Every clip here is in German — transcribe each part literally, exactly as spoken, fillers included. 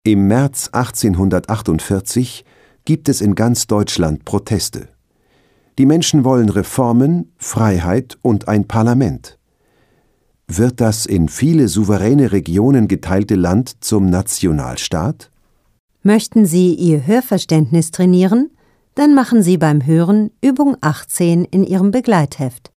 Im März achtzehnhundertachtundvierzig gibt es in ganz Deutschland Proteste. Die Menschen wollen Reformen, Freiheit und ein Parlament. Wird das in viele souveräne Regionen geteilte Land zum Nationalstaat? Möchten Sie Ihr Hörverständnis trainieren? Dann machen Sie beim Hören Übung achtzehn in Ihrem Begleitheft.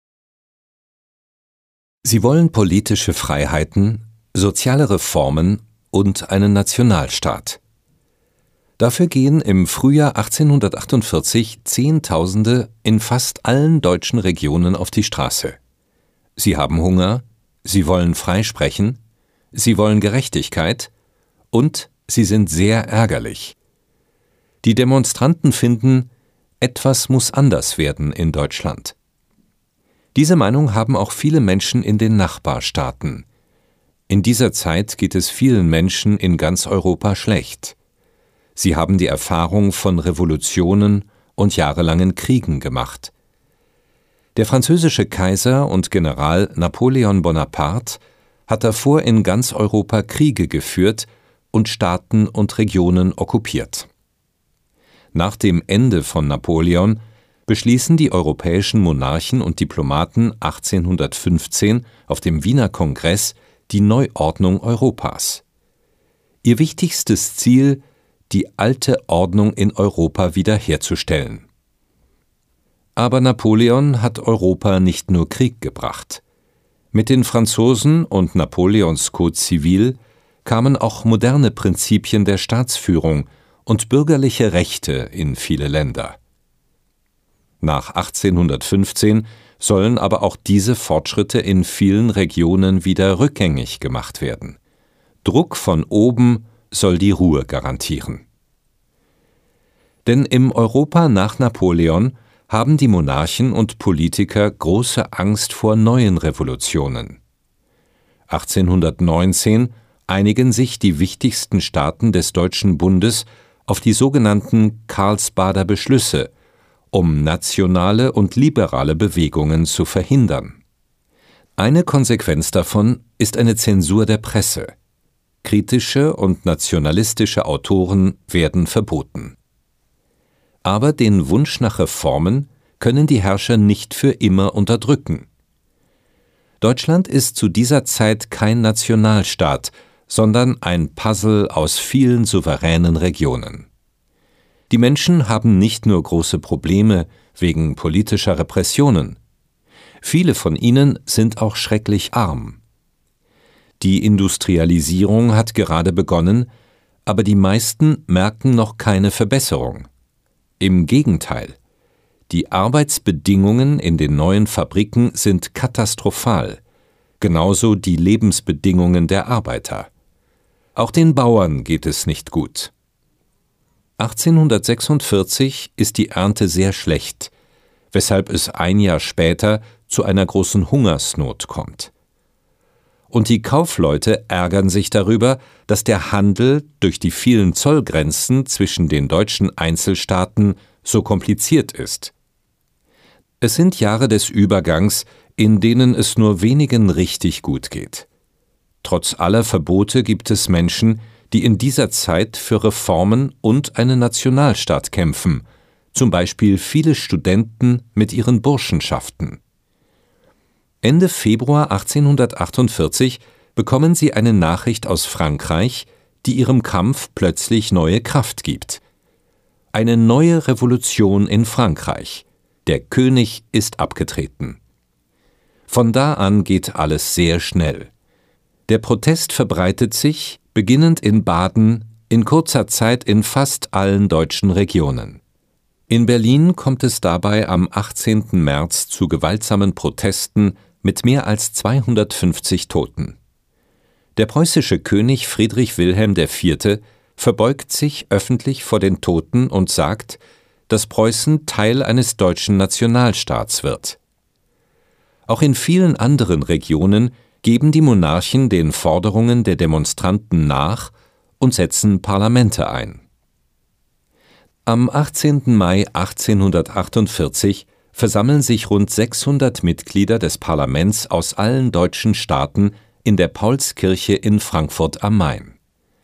Sie wollen politische Freiheiten, soziale Reformen und einen Nationalstaat. Dafür gehen im Frühjahr achtzehnhundertachtundvierzig Zehntausende in fast allen deutschen Regionen auf die Straße. Sie haben Hunger, sie wollen frei sprechen, sie wollen Gerechtigkeit und sie sind sehr ärgerlich. Die Demonstranten finden, etwas muss anders werden in Deutschland. Diese Meinung haben auch viele Menschen in den Nachbarstaaten. In dieser Zeit geht es vielen Menschen in ganz Europa schlecht. Sie haben die Erfahrung von Revolutionen und jahrelangen Kriegen gemacht. Der französische Kaiser und General Napoleon Bonaparte hat davor in ganz Europa Kriege geführt und Staaten und Regionen okkupiert. Nach dem Ende von Napoleon beschließen die europäischen Monarchen und Diplomaten achtzehnhundertfünfzehn auf dem Wiener Kongress die Neuordnung Europas. Ihr wichtigstes Ziel, die alte Ordnung in Europa wiederherzustellen. Aber Napoleon hat Europa nicht nur Krieg gebracht. Mit den Franzosen und Napoleons Code Civil kamen auch moderne Prinzipien der Staatsführung und bürgerliche Rechte in viele Länder. Nach achtzehnhundertfünfzehn sollen aber auch diese Fortschritte in vielen Regionen wieder rückgängig gemacht werden. Druck von oben soll die Ruhe garantieren. Denn im Europa nach Napoleon haben die Monarchen und Politiker große Angst vor neuen Revolutionen. achtzehnhundertneunzehn einigen sich die wichtigsten Staaten des Deutschen Bundes auf die sogenannten Karlsbader Beschlüsse, um nationale und liberale Bewegungen zu verhindern. Eine Konsequenz davon ist eine Zensur der Presse. Kritische und nationalistische Autoren werden verboten. Aber den Wunsch nach Reformen können die Herrscher nicht für immer unterdrücken. Deutschland ist zu dieser Zeit kein Nationalstaat, sondern ein Puzzle aus vielen souveränen Regionen. Die Menschen haben nicht nur große Probleme wegen politischer Repressionen. Viele von ihnen sind auch schrecklich arm. Die Industrialisierung hat gerade begonnen, aber die meisten merken noch keine Verbesserung. Im Gegenteil, die Arbeitsbedingungen in den neuen Fabriken sind katastrophal, genauso die Lebensbedingungen der Arbeiter. Auch den Bauern geht es nicht gut. achtzehnhundertsechsundvierzig ist die Ernte sehr schlecht, weshalb es ein Jahr später zu einer großen Hungersnot kommt. Und die Kaufleute ärgern sich darüber, dass der Handel durch die vielen Zollgrenzen zwischen den deutschen Einzelstaaten so kompliziert ist. Es sind Jahre des Übergangs, in denen es nur wenigen richtig gut geht. Trotz aller Verbote gibt es Menschen, die in dieser Zeit für Reformen und einen Nationalstaat kämpfen, zum Beispiel viele Studenten mit ihren Burschenschaften. Ende Februar achtzehnhundertachtundvierzig bekommen sie eine Nachricht aus Frankreich, die ihrem Kampf plötzlich neue Kraft gibt. Eine neue Revolution in Frankreich. Der König ist abgetreten. Von da an geht alles sehr schnell. Der Protest verbreitet sich, beginnend in Baden, in kurzer Zeit in fast allen deutschen Regionen. In Berlin kommt es dabei am achtzehnten März zu gewaltsamen Protesten mit mehr als zweihundertfünfzig Toten. Der preußische König Friedrich Wilhelm der Vierte verbeugt sich öffentlich vor den Toten und sagt, dass Preußen Teil eines deutschen Nationalstaats wird. Auch in vielen anderen Regionen geben die Monarchen den Forderungen der Demonstranten nach und setzen Parlamente ein. Am achtzehnten Mai achtzehnhundertachtundvierzig versammeln sich rund sechshundert Mitglieder des Parlaments aus allen deutschen Staaten in der Paulskirche in Frankfurt am Main.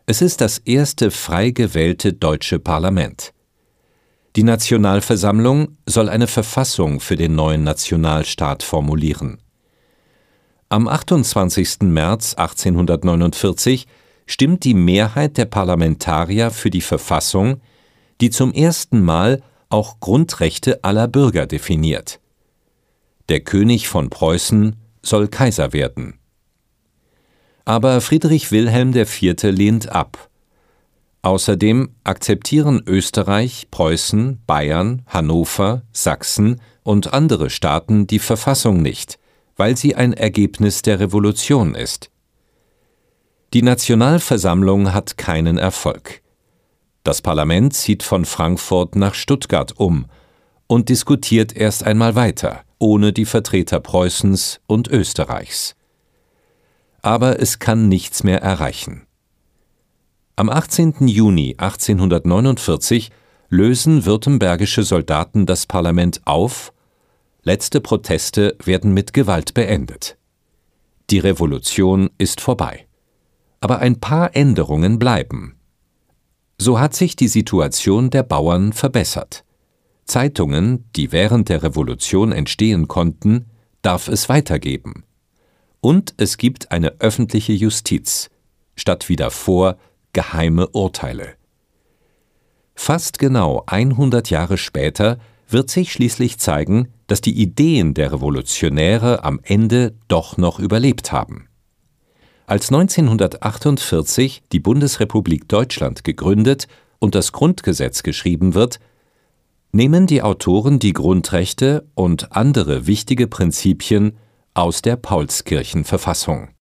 Es ist das erste frei gewählte deutsche Parlament. Die Nationalversammlung soll eine Verfassung für den neuen Nationalstaat formulieren. Am achtundzwanzigsten März achtzehnhundertneunundvierzig stimmt die Mehrheit der Parlamentarier für die Verfassung, die zum ersten Mal auch Grundrechte aller Bürger definiert. Der König von Preußen soll Kaiser werden. Aber Friedrich Wilhelm der Vierte lehnt ab. Außerdem akzeptieren Österreich, Preußen, Bayern, Hannover, Sachsen und andere Staaten die Verfassung nicht, weil sie ein Ergebnis der Revolution ist. Die Nationalversammlung hat keinen Erfolg. Das Parlament zieht von Frankfurt nach Stuttgart um und diskutiert erst einmal weiter, ohne die Vertreter Preußens und Österreichs. Aber es kann nichts mehr erreichen. Am achtzehnten Juni achtzehnhundertneunundvierzig lösen württembergische Soldaten das Parlament auf. Letzte Proteste werden mit Gewalt beendet. Die Revolution ist vorbei. Aber ein paar Änderungen bleiben. So hat sich die Situation der Bauern verbessert. Zeitungen, die während der Revolution entstehen konnten, darf es weitergeben. Und es gibt eine öffentliche Justiz, statt wie davor geheime Urteile. Fast genau hundert Jahre später wird sich schließlich zeigen, dass die Ideen der Revolutionäre am Ende doch noch überlebt haben. Als neunzehnhundertachtundvierzig die Bundesrepublik Deutschland gegründet und das Grundgesetz geschrieben wird, nehmen die Autoren die Grundrechte und andere wichtige Prinzipien aus der Paulskirchenverfassung.